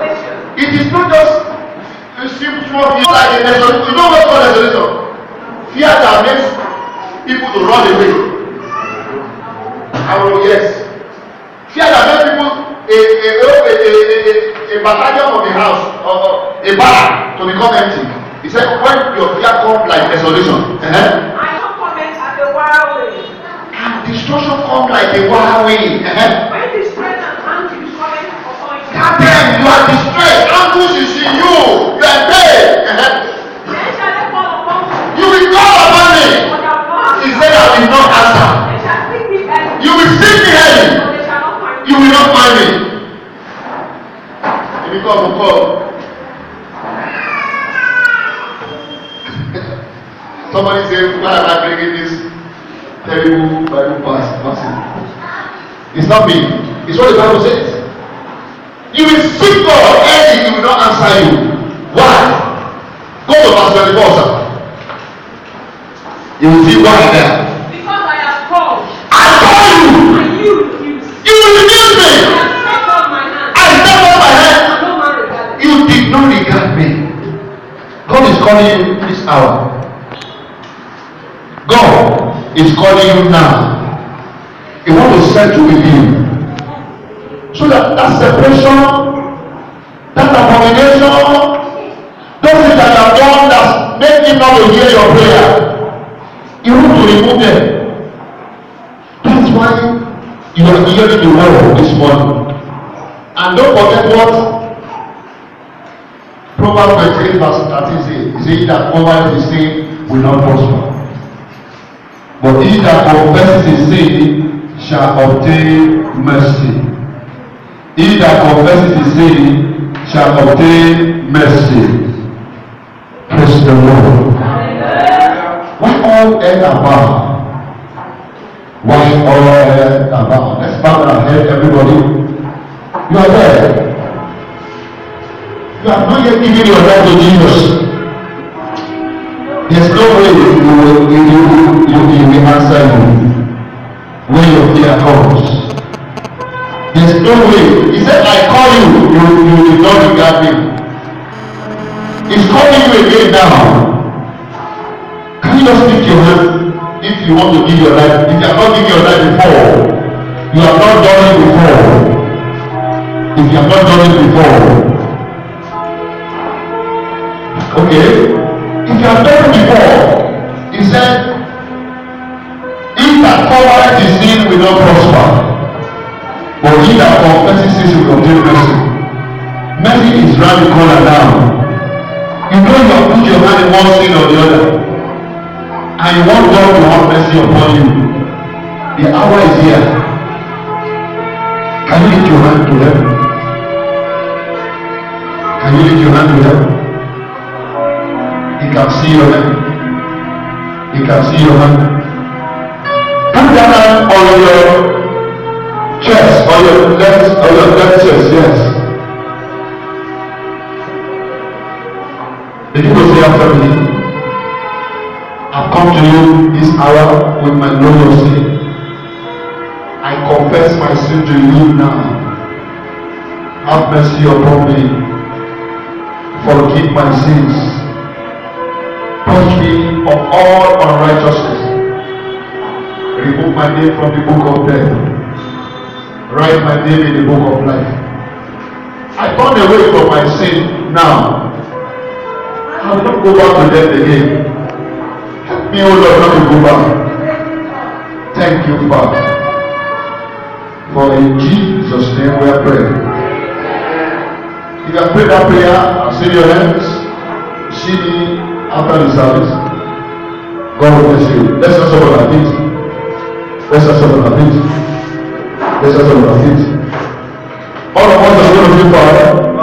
It is not just a simple small fear like a resolution. You know what's called resolution? Fear that makes people to run away. Yes. Fear that makes people a battalion from the house or a barrack to become empty. He said when your fear comes like desolation. I don't comment at the wild way. And destruction comes like a wild wind. When distress and anguish comment upon you. That time you are distressed, anguish is in you, you are dead. Then shall they fall upon you. You will call upon me. For their mouth. He said I will not answer. They shall seek me early. You will seek me early. But they shall not find me. You will not find me. If you come, call. Somebody say, why am I bringing this terrible Bible passage? It's not me. It's what the Bible says. You will seek God early, He will not answer you. Why? Go to verse 24, sir. You will see why there. Because I have called. I call you. And you refuse. You will refuse me. I have stretched out my hand. I step on my hand. And no man regarded. You did not regard me. God is calling you this hour. God is calling you now. He wants to settle with you. So that separation, that abomination, those things that you have done that make him not to hear your prayer, you want to remove them. That's why you are hearing the word this morning. And don't forget what Proverbs 28 verse 13 says. It says that over his sin will not prosper. But he that confesses his sin shall obtain mercy. He that confesses his sin shall obtain mercy. Praise the Lord. Why all head about? Why all head about? Let's bow our head, everybody. You are there. You have not yet given your life to Jesus. There's no way he will answer you when your fear comes. There's no way. He said, I call you, you will not regard me. He's calling you again now. Can you just lift your hand if you want to give your life? If you have not given your life before, you have not done it before. If you have not done it before. Okay? If you have done it before, he said, he that covereth his sin will not prosper, but he that confesses his sin will obtain mercy. Mercy is round the corner now. You know you have put your hand in one sin or the other, and you want God to have mercy upon you. The hour is here. Can you lift your hand to them? Can you lift your hand to them? He can see your hand. He can see your hand. Put that hand on your chest, on your left chest, yes. The people say after me, I've come to you this hour with my load of sin. I confess my sin to you now. Have mercy upon me. Forgive my sins. Purge me of all unrighteousness. Remove my name from the book of death. Write my name in the book of life. I turn away from my sin now. I will not go back to death again. Help me, O Lord, not to go back. Thank you, Father. For in Jesus' name we are praying. If you have prayed that prayer, I'll see your hands. See me after the service. God bless you. Let's also on our feet. Let's also on our feet. Let's also on our feet. All of us are going to be Father.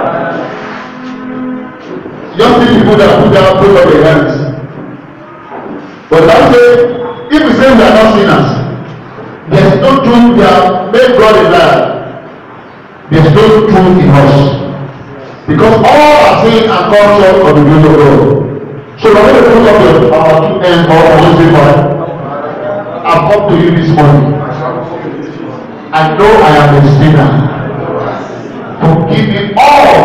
Young people that put up their hands. But that way, if we say we are not sinners, there's no truth. We are made God a liar. There's no truth in us. Because all are sin and come short of the glory of God. So when we put up our two hands or our say, Father, I've come to you this morning. I know I am a sinner. Forgive me all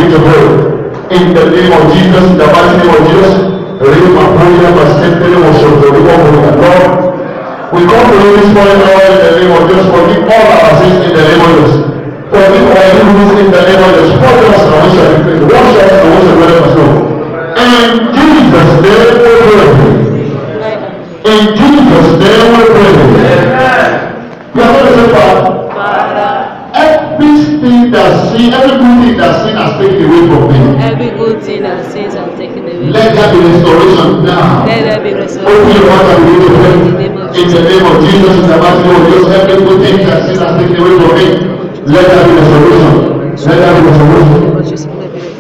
begin to pray. In the name of Jesus, in the mighty name of Jesus. Lord, we come to this morning, Lord, in the name of Jesus. Forgive all our sins in the name of Jesus. Forgive our enemies in the name of Jesus. Forgive us and we shall be free. Wash us and we shall let us know. In Jesus' name we pray. In Jesus' name we pray. We are going to say, Father, everything that sin, every good thing that sin has taken away from me. Every good thing that sins are taken away. Let there be restoration now. Let there be restoration. Open your heart and begin to pray. In the name of Jesus, in the mighty name of Jesus, every good thing that sin has taken away from me. Let there be restoration. Let there be restoration.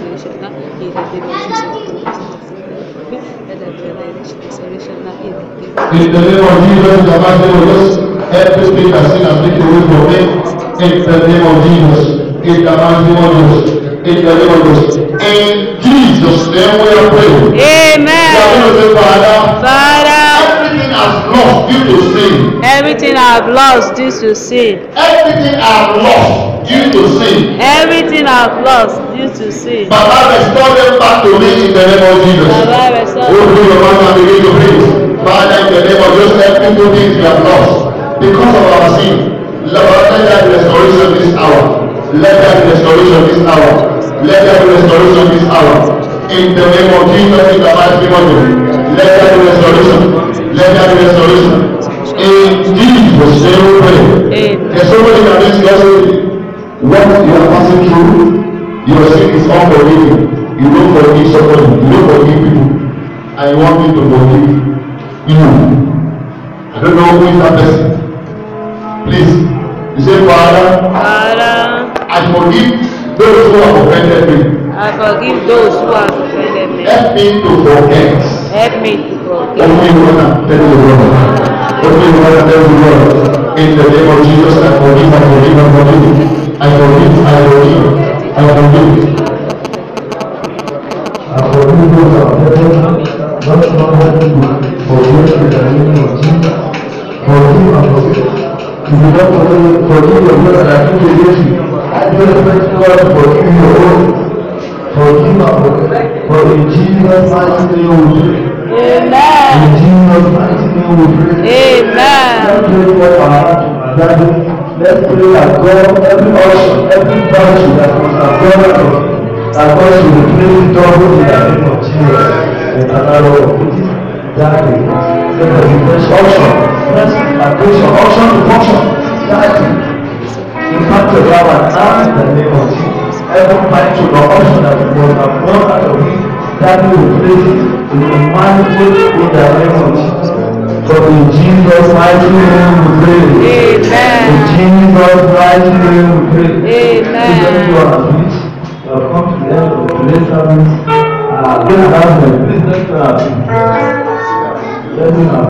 In the name of Jesus, in the mighty name of Jesus, everything that sin has taken away from me. In the name of Jesus, in the mighty name of Jesus, in the name of Jesus. In Jesus' name we are praying. Amen. Father, everything I've lost due to sin. Everything I've lost due to sin. Everything I've lost due to sin. Everything I've lost due to sin. Baba, restore them back to me in the name of Jesus. Baba, restore. Open your mouth and begin to pray. Father, in the name of Jesus, every good thing we have lost because of our sin. Lord, let there be restoration this hour. Let there be restoration this hour. Let there be restoration this hour. In the name of Jesus, in the mighty name of Jesus. Let there be restoration. Let there be restoration. In Jesus' name we pray. There's so many things what you are passing through, your sin is unforgiving. You don't forgive somebody, you don't forgive people, and you want me to forgive you. I don't know who is that person. Please, you say, Father, I forgive those who have offended me. I forgive those who have offended me. Help me to forget. Help me to forget. Only one and tell the Lord. Only one and tell the Lord. In the name of Jesus, I forgive, I forgive, I forgive. I forgive, I forgive, I forgive. I forgive those who have offended, not having to forget in the name of Jesus. Forgive and forgive. If you don't forgive your brother that you against you, I do expect God to forgive your own. Forgive and forget. For in Jesus' mighty name we pray. Amen. In Jesus' mighty name we pray. Amen. Let's pray for our heart and daddy. Let's pray that God, every option, every virtue that was absorbed of that God should replace it double in the name of Jesus. And another of it. Daddy. Let us be fresh option. Fresh attention. Option to function. Daddy. Impact your power now in the name of Jesus. Every virtue or option that was absorbed out of it, Daddy will place it in the mighty in the name of Jesus. For in Jesus' mighty name we pray. Amen. In Jesus' mighty name we pray. Amen. You have come to the end of the today's service. Please let's go.